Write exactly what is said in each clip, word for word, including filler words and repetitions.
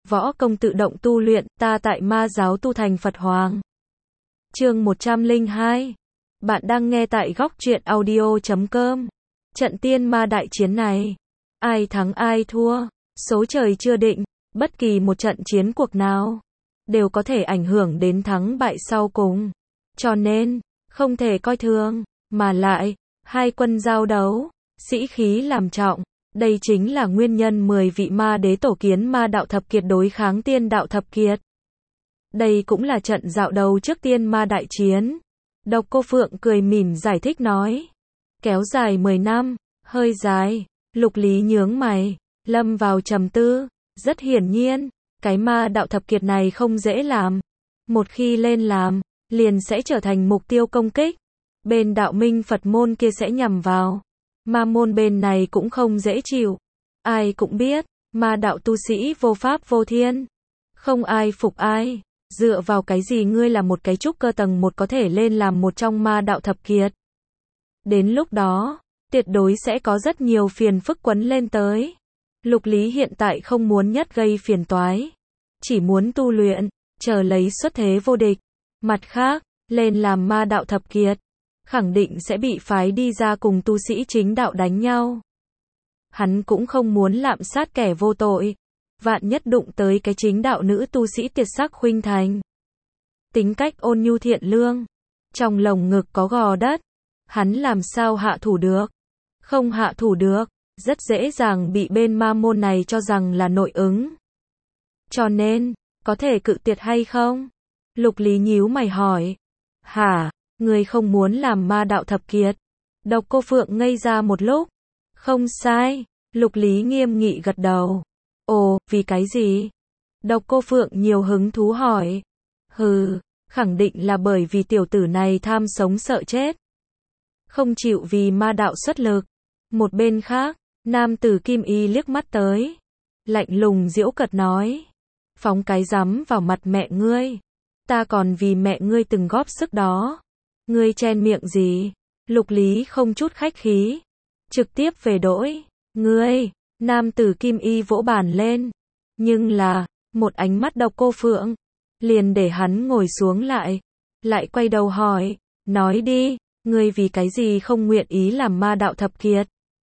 võ công tự động tu luyện, ta tại ma giáo tu thành Phật Hoàng. Chương một trăm lẻ hai. Bạn đang nghe tại góc truyện audio chấm com. Trận tiên ma đại chiến này, ai thắng ai thua, số trời chưa định, bất kỳ một trận chiến cuộc nào đều có thể ảnh hưởng đến thắng bại sau cùng. Cho nên, không thể coi thường, mà lại, hai quân giao đấu, sĩ khí làm trọng. Đây chính là nguyên nhân mười vị ma đế tổ kiến ma đạo thập kiệt đối kháng tiên đạo thập kiệt. Đây cũng là trận dạo đầu trước tiên ma đại chiến. Độc Cô Phượng cười mỉm giải thích nói. Kéo dài mười năm, hơi dài. Lục Lý nhướng mày, lâm vào trầm tư. Rất hiển nhiên, cái ma đạo thập kiệt này không dễ làm. Một khi lên làm, liền sẽ trở thành mục tiêu công kích. Bên đạo minh Phật môn kia sẽ nhằm vào. Ma môn bên này cũng không dễ chịu. Ai cũng biết, ma đạo tu sĩ vô pháp vô thiên. Không ai phục ai. Dựa vào cái gì ngươi là một cái trúc cơ tầng một có thể lên làm một trong ma đạo thập kiệt. Đến lúc đó, tuyệt đối sẽ có rất nhiều phiền phức quấn lên tới. Lục Lý hiện tại không muốn nhất gây phiền toái. Chỉ muốn tu luyện, chờ lấy xuất thế vô địch. Mặt khác, lên làm ma đạo thập kiệt, khẳng định sẽ bị phái đi ra cùng tu sĩ chính đạo đánh nhau. Hắn cũng không muốn lạm sát kẻ vô tội. Vạn nhất đụng tới cái chính đạo nữ tu sĩ Tiệt Sắc Khuynh Thành. Tính cách ôn nhu thiện lương. Trong lồng ngực có gò đất. Hắn làm sao hạ thủ được? Không hạ thủ được, rất dễ dàng bị bên ma môn này cho rằng là nội ứng. Cho nên, có thể cự tuyệt hay không? Lục Lý nhíu mày hỏi. Hả? Người không muốn làm ma đạo thập kiệt? Độc Cô Phượng ngây ra một lúc. Không sai. Lục Lý nghiêm nghị gật đầu. Ồ, vì cái gì? Độc Cô Phượng nhiều hứng thú hỏi. Hừ, khẳng định là bởi vì tiểu tử này tham sống sợ chết. Không chịu vì ma đạo xuất lực. Một bên khác, nam tử Kim Y liếc mắt tới. Lạnh lùng giễu cợt nói. Phóng cái rắm vào mặt mẹ ngươi. Ta còn vì mẹ ngươi từng góp sức đó. Ngươi chen miệng gì? Lục Lý không chút khách khí. Trực tiếp về đỗi. Ngươi, nam tử Kim Y vỗ bàn lên. Nhưng là, một ánh mắt Độc Cô Phượng. Liền để hắn ngồi xuống lại. Lại quay đầu hỏi. Nói đi, ngươi vì cái gì không nguyện ý làm ma đạo thập kiệt?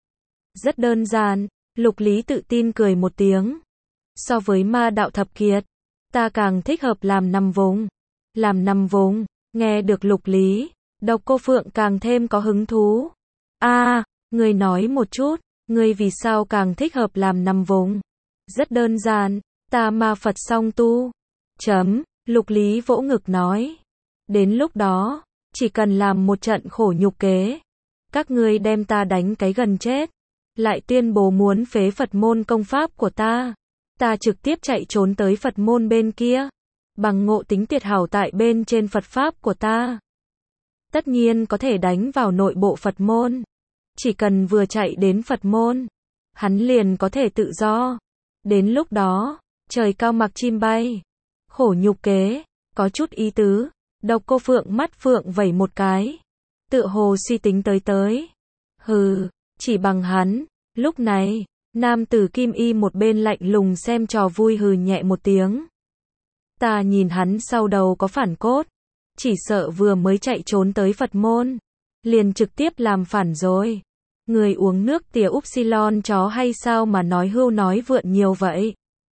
Rất đơn giản. Lục Lý tự tin cười một tiếng. So với ma đạo thập kiệt, ta càng thích hợp làm nằm vùng. Làm nằm vùng. Nghe được Lục Lý, Độc Cô Phượng càng thêm có hứng thú. A, à, ngươi nói một chút, ngươi vì sao càng thích hợp làm nằm vùng? Rất đơn giản, ta ma Phật song tu. Chấm, Lục Lý vỗ ngực nói. Đến lúc đó, chỉ cần làm một trận khổ nhục kế. Các ngươi đem ta đánh cái gần chết. Lại tuyên bố muốn phế Phật môn công pháp của ta. Ta trực tiếp chạy trốn tới Phật môn bên kia. Bằng ngộ tính tuyệt hảo tại bên trên Phật pháp của ta. Tất nhiên có thể đánh vào nội bộ Phật môn. Chỉ cần vừa chạy đến Phật môn, hắn liền có thể tự do. Đến lúc đó, trời cao mặc chim bay. Khổ nhục kế, có chút ý tứ. Độc Cô Phượng mắt phượng vẩy một cái. Tựa hồ suy tính tới tới. Hừ, chỉ bằng hắn. Lúc này, nam tử Kim Y một bên lạnh lùng xem trò vui hừ nhẹ một tiếng. Ta nhìn hắn sau đầu có phản cốt. Chỉ sợ vừa mới chạy trốn tới Phật môn. Liền trực tiếp làm phản rồi. Người uống nước tỉa upsilon chó hay sao mà nói hưu nói vượn nhiều vậy?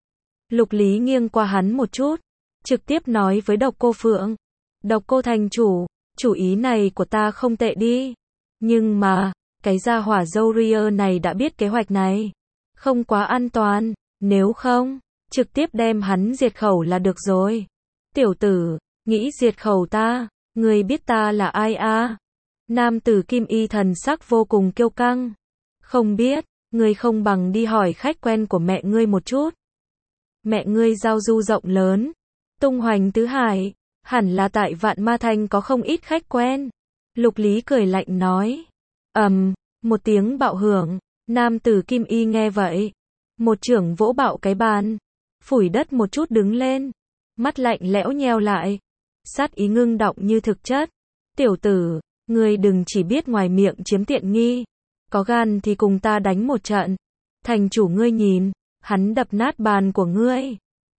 Lục Lý nghiêng qua hắn một chút. Trực tiếp nói với Độc Cô Phượng. Độc Cô thành chủ, chủ ý này của ta không tệ đi. Nhưng mà, cái gia hỏa dâu ria này đã biết kế hoạch này. Không quá an toàn, nếu không, trực tiếp đem hắn diệt khẩu là được rồi. Tiểu tử, nghĩ diệt khẩu ta, người biết ta là ai à? Nam tử Kim Y thần sắc vô cùng kiêu căng. Không biết, ngươi không bằng đi hỏi khách quen của mẹ ngươi một chút. Mẹ ngươi giao du rộng lớn, tung hoành tứ hải, hẳn là tại Vạn Ma Thành có không ít khách quen. Lục Lý cười lạnh nói. Ầm, um, một tiếng bạo hưởng, nam tử Kim Y nghe vậy, một chưởng vỗ bạo cái bàn, phủi đất một chút đứng lên, mắt lạnh lẽo nheo lại, sát ý ngưng đọng như thực chất. Tiểu tử, ngươi đừng chỉ biết ngoài miệng chiếm tiện nghi, có gan thì cùng ta đánh một trận. Thành chủ ngươi nhìn, hắn đập nát bàn của ngươi.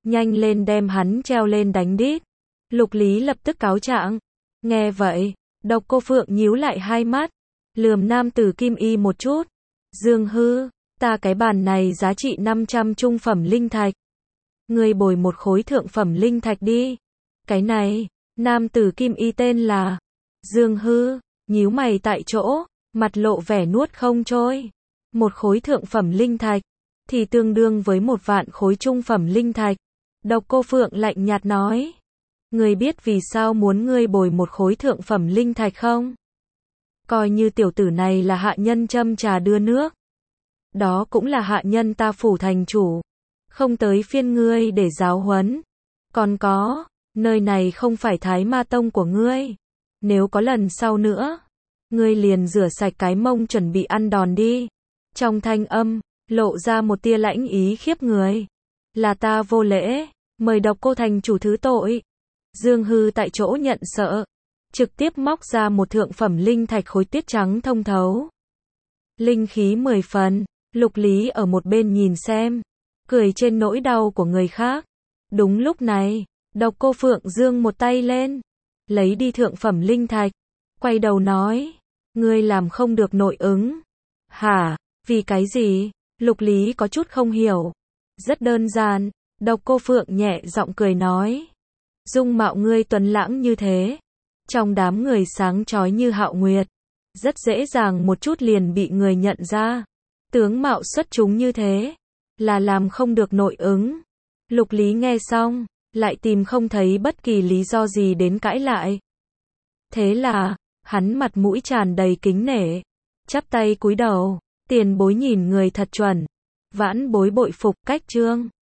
nhanh lên đem hắn treo lên đánh đít. Lục Lý lập tức cáo trạng. Nghe vậy, Độc Cô Phượng nhíu lại hai mắt, lườm nam tử Kim Y một chút. Dương Hư, ta cái bàn này giá trị năm trăm trung phẩm linh thạch. Ngươi bồi một khối thượng phẩm linh thạch đi. Cái này, nam tử Kim Y tên là Dương Hư, nhíu mày tại chỗ, mặt lộ vẻ nuốt không trôi. Một khối thượng phẩm linh thạch, thì tương đương với một vạn khối trung phẩm linh thạch. Độc Cô Phượng lạnh nhạt nói. Ngươi biết vì sao muốn ngươi bồi một khối thượng phẩm linh thạch không? Coi như tiểu tử này là hạ nhân châm trà đưa nước. Đó cũng là hạ nhân ta phủ thành chủ. Không tới phiên ngươi để giáo huấn. Còn có, nơi này không phải Thái Ma Tông của ngươi. Nếu có lần sau nữa, ngươi liền rửa sạch cái mông chuẩn bị ăn đòn đi. Trong thanh âm, lộ ra một tia lãnh ý khiếp người. Là ta vô lễ, mời Độc Cô thành chủ thứ tội. Dương Hư tại chỗ nhận sợ, trực tiếp móc ra một thượng phẩm linh thạch khối tiết trắng thông thấu. Linh khí mười phần, Lục Lý ở một bên nhìn xem, cười trên nỗi đau của người khác. Đúng lúc này, Độc Cô Phượng giương một tay lên, lấy đi thượng phẩm linh thạch, quay đầu nói, ngươi làm không được nội ứng. Hả, vì cái gì? Lục Lý có chút không hiểu. Rất đơn giản, Độc Cô Phượng nhẹ giọng cười nói. Dung mạo ngươi tuấn lãng như thế, trong đám người sáng chói như Hạo Nguyệt, rất dễ dàng một chút liền bị người nhận ra. Tướng mạo xuất chúng như thế, là làm không được nội ứng. Lục Lý nghe xong, lại tìm không thấy bất kỳ lý do gì đến cãi lại. Thế là, hắn mặt mũi tràn đầy kính nể, chắp tay cúi đầu, tiền bối nhìn người thật chuẩn. Vãn bối bội phục cách chương.